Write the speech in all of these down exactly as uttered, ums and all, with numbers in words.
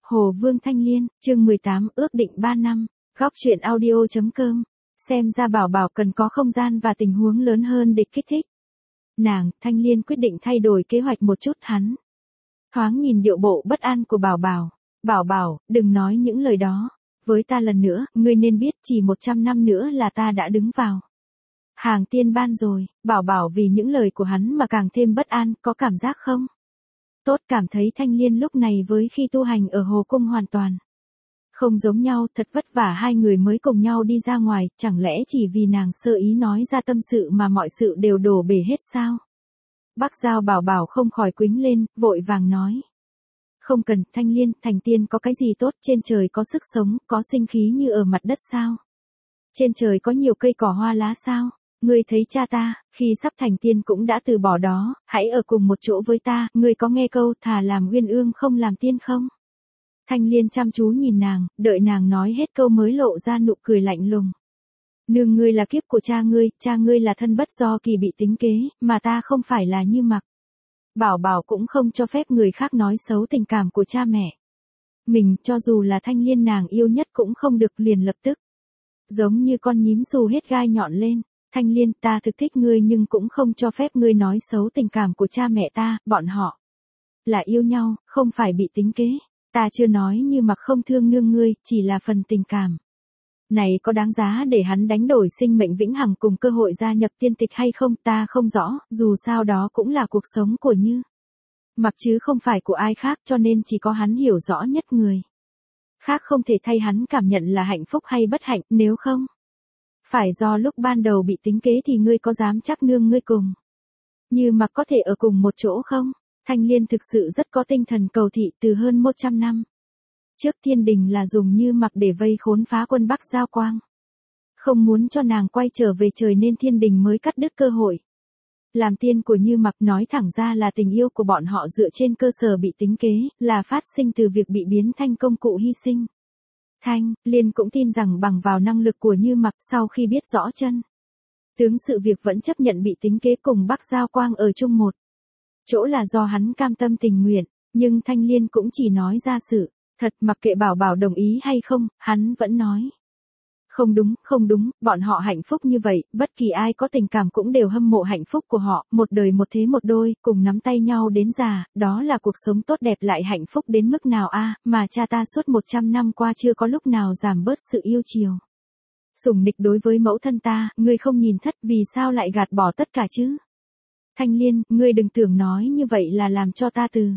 Hồ Vương Thanh Liên, chương mười tám, ước định ba năm, góc truyện audio chấm com. Xem ra Bảo Bảo cần có không gian và tình huống lớn hơn để kích thích. Nàng, Thanh Liên quyết định thay đổi kế hoạch một chút hắn. Thoáng nhìn điệu bộ bất an của Bảo Bảo. Bảo Bảo, đừng nói những lời đó. Với ta lần nữa, ngươi nên biết chỉ một trăm năm nữa là ta đã đứng vào hàng tiên ban rồi. Bảo Bảo vì những lời của hắn mà càng thêm bất an, có cảm giác không? Tốt, cảm thấy Thanh Liên lúc này với khi tu hành ở Hồ Cung hoàn toàn không giống nhau, thật vất vả hai người mới cùng nhau đi ra ngoài, chẳng lẽ chỉ vì nàng sơ ý nói ra tâm sự mà mọi sự đều đổ bể hết sao? Bắc Giao Bảo Bảo không khỏi quĩnh lên, vội vàng nói. Không cần, Thanh Liên, thành tiên có cái gì tốt, trên trời có sức sống, có sinh khí như ở mặt đất sao? Trên trời có nhiều cây cỏ hoa lá sao? Ngươi thấy cha ta, khi sắp thành tiên cũng đã từ bỏ đó, hãy ở cùng một chỗ với ta, ngươi có nghe câu thà làm uyên ương không làm tiên không? Thanh Liên chăm chú nhìn nàng, đợi nàng nói hết câu mới lộ ra nụ cười lạnh lùng. Nương ngươi là kiếp của cha ngươi, cha ngươi là thân bất do kỳ bị tính kế, mà ta không phải là Như Mặc. Bảo Bảo cũng không cho phép người khác nói xấu tình cảm của cha mẹ mình, cho dù là Thanh Liên nàng yêu nhất cũng không được, liền lập tức giống như con nhím xù hết gai nhọn lên. Thanh Liên, ta thực thích ngươi nhưng cũng không cho phép ngươi nói xấu tình cảm của cha mẹ ta, bọn họ là yêu nhau, không phải bị tính kế. Ta chưa nói Như Mặc không thương nương ngươi, chỉ là phần tình cảm này có đáng giá để hắn đánh đổi sinh mệnh vĩnh hằng cùng cơ hội gia nhập tiên tịch hay không, ta không rõ, dù sao đó cũng là cuộc sống của Như Mặc chứ không phải của ai khác, cho nên chỉ có hắn hiểu rõ nhất người khác không thể thay hắn cảm nhận là hạnh phúc hay bất hạnh, nếu không phải do lúc ban đầu bị tính kế thì ngươi có dám chắc nương ngươi cùng Như Mặc có thể ở cùng một chỗ không? Thanh Liên thực sự rất có tinh thần cầu thị, từ hơn một trăm năm trước thiên đình là dùng Như Mặc để vây khốn phá quân Bắc Giao Quang. Không muốn cho nàng quay trở về trời nên thiên đình mới cắt đứt cơ hội làm tiên của Như Mặc, nói thẳng ra là tình yêu của bọn họ dựa trên cơ sở bị tính kế, là phát sinh từ việc bị biến thành công cụ hy sinh. Thanh Liên cũng tin rằng bằng vào năng lực của Như Mặc, sau khi biết rõ chân tướng sự việc vẫn chấp nhận bị tính kế cùng Bắc Giao Quang ở chung một chỗ là do hắn cam tâm tình nguyện, nhưng Thanh Liên cũng chỉ nói ra sự thật, mặc kệ Bảo Bảo đồng ý hay không, hắn vẫn nói. Không đúng, không đúng, bọn họ hạnh phúc như vậy, bất kỳ ai có tình cảm cũng đều hâm mộ hạnh phúc của họ, một đời một thế một đôi, cùng nắm tay nhau đến già, đó là cuộc sống tốt đẹp lại hạnh phúc đến mức nào a, mà cha ta suốt một trăm năm qua chưa có lúc nào giảm bớt sự yêu chiều sủng nịch đối với mẫu thân ta, ngươi không nhìn thất, vì sao lại gạt bỏ tất cả chứ? Thanh Liên, ngươi đừng tưởng nói như vậy là làm cho ta từ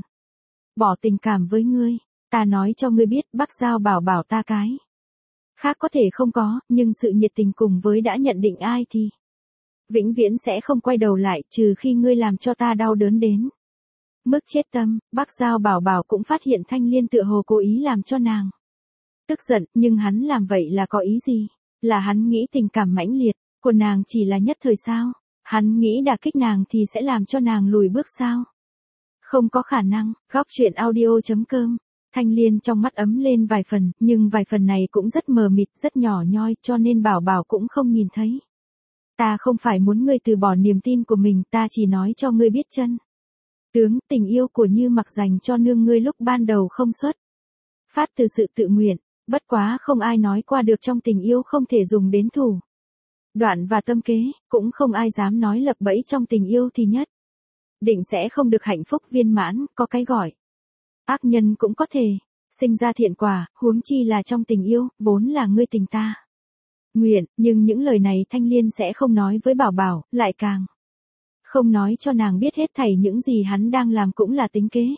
bỏ tình cảm với ngươi. Ta nói cho ngươi biết, Bắc Giao Bảo Bảo ta cái khác có thể không có, nhưng sự nhiệt tình cùng với đã nhận định ai thì vĩnh viễn sẽ không quay đầu lại, trừ khi ngươi làm cho ta đau đớn đến mức chết tâm. Bắc Giao Bảo Bảo cũng phát hiện Thanh Liên tựa hồ cố ý làm cho nàng tức giận, nhưng hắn làm vậy là có ý gì? Là hắn nghĩ tình cảm mãnh liệt của nàng chỉ là nhất thời sao? Hắn nghĩ đả kích nàng thì sẽ làm cho nàng lùi bước sao? Không có khả năng. Góc truyện audio chấm com. Thanh Liên trong mắt ấm lên vài phần, nhưng vài phần này cũng rất mờ mịt, rất nhỏ nhoi, cho nên Bảo Bảo cũng không nhìn thấy. Ta không phải muốn ngươi từ bỏ niềm tin của mình, ta chỉ nói cho ngươi biết chân tướng, tình yêu của Như Mặc dành cho nương ngươi lúc ban đầu không xuất phát từ sự tự nguyện, bất quá không ai nói qua được trong tình yêu không thể dùng đến thủ đoạn và tâm kế, cũng không ai dám nói lập bẫy trong tình yêu thì nhất định sẽ không được hạnh phúc viên mãn, có cái gọi ác nhân cũng có thể sinh ra thiện quả, huống chi là trong tình yêu, vốn là ngươi tình ta nguyện, nhưng những lời này Thanh Liên sẽ không nói với Bảo Bảo, lại càng không nói cho nàng biết hết thảy những gì hắn đang làm cũng là tính kế,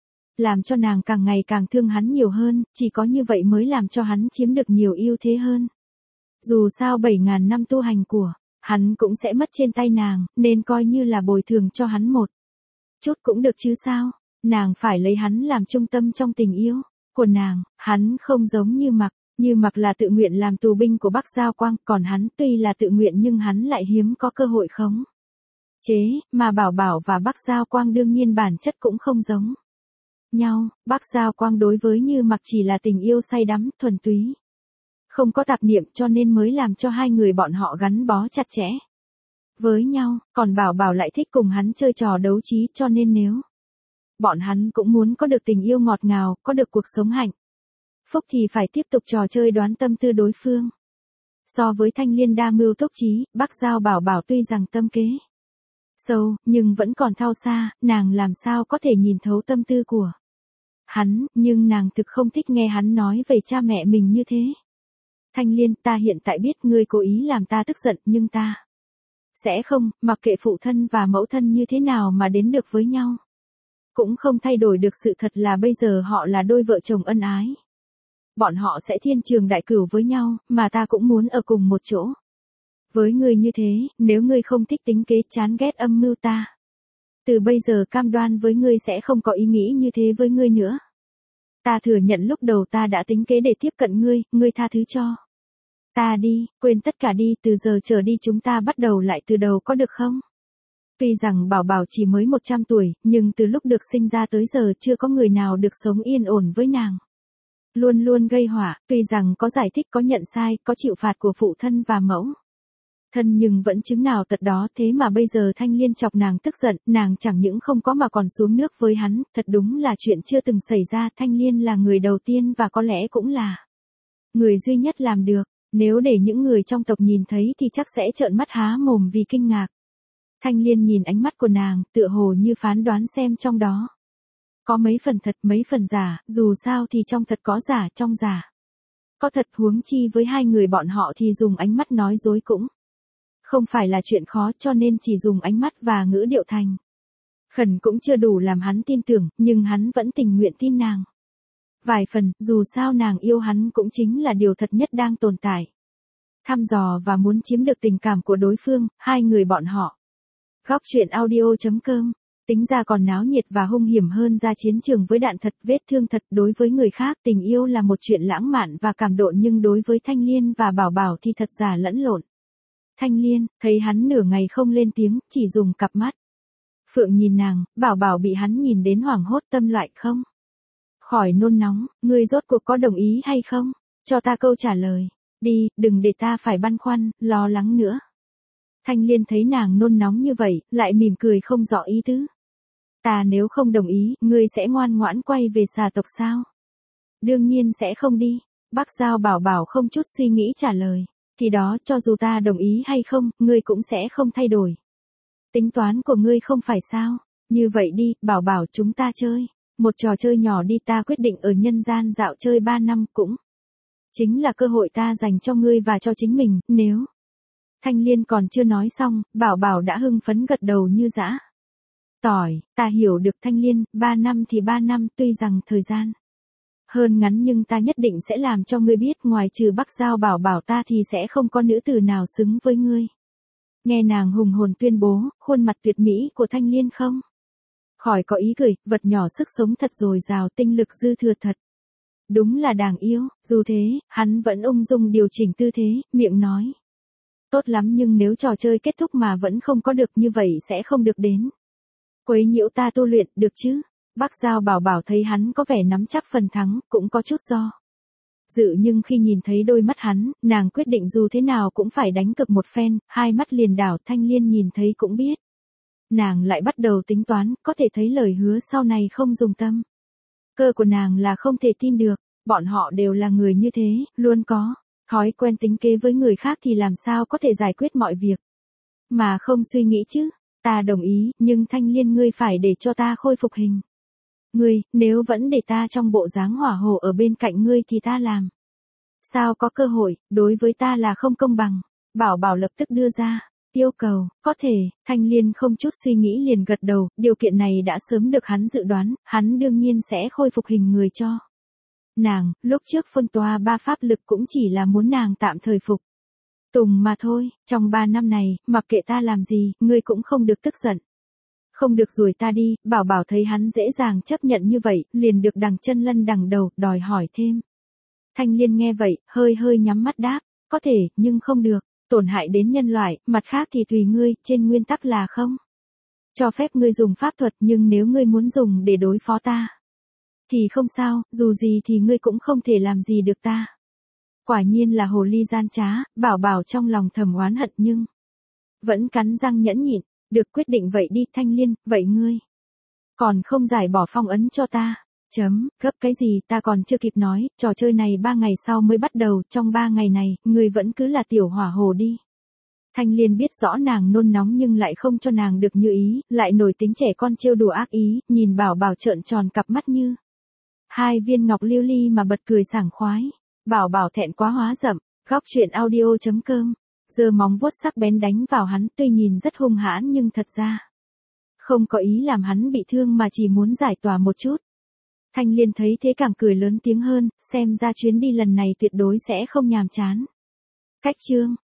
làm cho nàng càng ngày càng thương hắn nhiều hơn, chỉ có như vậy mới làm cho hắn chiếm được nhiều ưu thế hơn. Dù sao bảy ngàn năm tu hành của hắn cũng sẽ mất trên tay nàng, nên coi như là bồi thường cho hắn một chút cũng được chứ sao? Nàng phải lấy hắn làm trung tâm trong tình yêu của nàng, hắn không giống Như Mặc, Như Mặc là tự nguyện làm tù binh của Bắc Giao Quang, còn hắn tuy là tự nguyện nhưng hắn lại hiếm có cơ hội khống chế, mà Bảo Bảo và Bắc Giao Quang đương nhiên bản chất cũng không giống nhau. Bắc Giao Quang đối với Như Mặc chỉ là tình yêu say đắm, thuần túy, không có tạp niệm, cho nên mới làm cho hai người bọn họ gắn bó chặt chẽ với nhau, còn Bảo Bảo lại thích cùng hắn chơi trò đấu trí, cho nên nếu bọn hắn cũng muốn có được tình yêu ngọt ngào, có được cuộc sống hạnh phúc thì phải tiếp tục trò chơi đoán tâm tư đối phương. So với Thanh Liên đa mưu túc trí, Bắc Giao Bảo Bảo tuy rằng tâm kế sâu, nhưng vẫn còn thao xa, nàng làm sao có thể nhìn thấu tâm tư của hắn, nhưng nàng thực không thích nghe hắn nói về cha mẹ mình như thế. Thanh Liên, ta hiện tại biết ngươi cố ý làm ta tức giận, nhưng ta sẽ không, mặc kệ phụ thân và mẫu thân như thế nào mà đến được với nhau. Cũng không thay đổi được sự thật là bây giờ họ là đôi vợ chồng ân ái. Bọn họ sẽ thiên trường đại cửu với nhau, mà ta cũng muốn ở cùng một chỗ. Với ngươi như thế, nếu ngươi không thích tính kế chán ghét âm mưu ta, từ bây giờ cam đoan với ngươi sẽ không có ý nghĩ như thế với ngươi nữa. Ta thừa nhận lúc đầu ta đã tính kế để tiếp cận ngươi, ngươi tha thứ cho ta đi, quên tất cả đi, từ giờ trở đi chúng ta bắt đầu lại từ đầu có được không? Tuy rằng Bảo Bảo chỉ mới một trăm tuổi, nhưng từ lúc được sinh ra tới giờ chưa có người nào được sống yên ổn với nàng. Luôn luôn gây họa, tuy rằng có giải thích, có nhận sai, có chịu phạt của phụ thân và mẫu thân, nhưng vẫn chứng nào tật đó. Thế mà bây giờ Thanh Liên chọc nàng tức giận, nàng chẳng những không có mà còn xuống nước với hắn, thật đúng là chuyện chưa từng xảy ra. Thanh Liên là người đầu tiên và có lẽ cũng là người duy nhất làm được. Nếu để những người trong tộc nhìn thấy thì chắc sẽ trợn mắt há mồm vì kinh ngạc. Thanh Liên nhìn ánh mắt của nàng, tựa hồ như phán đoán xem trong đó có mấy phần thật mấy phần giả, dù sao thì trong thật có giả, trong giả có thật, huống chi với hai người bọn họ thì dùng ánh mắt nói dối cũng không phải là chuyện khó, cho nên chỉ dùng ánh mắt và ngữ điệu thành khẩn cũng chưa đủ làm hắn tin tưởng, nhưng hắn vẫn tình nguyện tin nàng vài phần, dù sao nàng yêu hắn cũng chính là điều thật nhất đang tồn tại. Thăm dò và muốn chiếm được tình cảm của đối phương, hai người bọn họ. Góc truyện audio chấm com. Tính ra còn náo nhiệt và hung hiểm hơn ra chiến trường với đạn thật, vết thương thật. Đối với người khác tình yêu là một chuyện lãng mạn và cảm độn, nhưng đối với Thanh Liên và Bảo Bảo thì thật giả lẫn lộn. Thanh Liên, thấy hắn nửa ngày không lên tiếng, chỉ dùng cặp mắt phượng nhìn nàng. Bảo Bảo bị hắn nhìn đến hoảng hốt, tâm loại không khỏi nôn nóng. Ngươi rốt cuộc có đồng ý hay không? Cho ta câu trả lời đi, đừng để ta phải băn khoăn, lo lắng nữa. Thanh Liên thấy nàng nôn nóng như vậy, lại mỉm cười không rõ ý tứ. Ta nếu không đồng ý, ngươi sẽ ngoan ngoãn quay về xà tộc sao? Đương nhiên sẽ không đi. Bắc Giao Bảo Bảo không chút suy nghĩ trả lời. Thì đó, cho dù ta đồng ý hay không, ngươi cũng sẽ không thay đổi tính toán của ngươi không phải sao? Như vậy đi, Bảo Bảo, chúng ta chơi một trò chơi nhỏ đi. Ta quyết định ở nhân gian dạo chơi ba năm, cũng chính là cơ hội ta dành cho ngươi và cho chính mình. Nếu Thanh Liên còn chưa nói xong, Bảo Bảo đã hưng phấn gật đầu như dã tỏi. Ta hiểu được Thanh Liên, ba năm thì ba năm, tuy rằng thời gian hơn ngắn nhưng ta nhất định sẽ làm cho ngươi biết, ngoài trừ Bắc Giao Bảo Bảo ta thì sẽ không có nữ tử nào xứng với ngươi. Nghe nàng hùng hồn tuyên bố, khuôn mặt tuyệt mỹ của Thanh Liên không khỏi có ý cười, vật nhỏ sức sống thật dồi dào, tinh lực dư thừa thật. Đúng là đáng yêu. Dù thế, hắn vẫn ung dung điều chỉnh tư thế, miệng nói. Tốt lắm, nhưng nếu trò chơi kết thúc mà vẫn không có được như vậy sẽ không được đến quấy nhiễu ta tu luyện, được chứ? Bắc Giao Bảo Bảo thấy hắn có vẻ nắm chắc phần thắng, cũng có chút do dự, nhưng khi nhìn thấy đôi mắt hắn, nàng quyết định dù thế nào cũng phải đánh cược một phen. Hai mắt liền đảo. Thanh Liên nhìn thấy cũng biết nàng lại bắt đầu tính toán, có thể thấy lời hứa sau này không dùng tâm cơ của nàng là không thể tin được. Bọn họ đều là người như thế, luôn có thói quen tính kế với người khác thì làm sao có thể giải quyết mọi việc mà không suy nghĩ chứ? Ta đồng ý, nhưng Thanh Liên, ngươi phải để cho ta khôi phục hình ngươi, nếu vẫn để ta trong bộ dáng hỏa hồ ở bên cạnh ngươi thì ta làm sao có cơ hội, đối với ta là không công bằng. Bảo Bảo lập tức đưa ra yêu cầu. Có thể. Thanh Liên không chút suy nghĩ liền gật đầu, điều kiện này đã sớm được hắn dự đoán, hắn đương nhiên sẽ khôi phục hình người cho nàng. Lúc trước phân toa ba pháp lực cũng chỉ là muốn nàng tạm thời phục tùng mà thôi. Trong ba năm này, mặc kệ ta làm gì, ngươi cũng không được tức giận, không được ruổi ta đi. Bảo Bảo thấy hắn dễ dàng chấp nhận như vậy, liền được đằng chân lân đằng đầu, đòi hỏi thêm. Thanh Liên nghe vậy, hơi hơi nhắm mắt đáp, có thể, nhưng không được tổn hại đến nhân loại, mặt khác thì tùy ngươi, trên nguyên tắc là không cho phép ngươi dùng pháp thuật, nhưng nếu ngươi muốn dùng để đối phó ta thì không sao, dù gì thì ngươi cũng không thể làm gì được ta. Quả nhiên là hồ ly gian trá. Bảo Bảo trong lòng thầm oán hận nhưng vẫn cắn răng nhẫn nhịn. Được, quyết định vậy đi. Thanh Liên, vậy ngươi còn không giải bỏ phong ấn cho ta? Chấm, gấp cái gì ta còn chưa kịp nói, trò chơi này ba ngày sau mới bắt đầu, trong ba ngày này, người vẫn cứ là tiểu hỏa hồ đi. Thanh Liên biết rõ nàng nôn nóng nhưng lại không cho nàng được như ý, lại nổi tính trẻ con trêu đùa ác ý, nhìn Bảo Bảo trợn tròn cặp mắt như hai viên ngọc lưu ly mà bật cười sảng khoái. Bảo Bảo thẹn quá hóa giận, góc truyện audio chấm com, giơ móng vuốt sắc bén đánh vào hắn, tuy nhìn rất hung hãn nhưng thật ra không có ý làm hắn bị thương mà chỉ muốn giải tỏa một chút. Thanh Liên thấy thế càng cười lớn tiếng hơn, xem ra chuyến đi lần này tuyệt đối sẽ không nhàm chán. Cách chương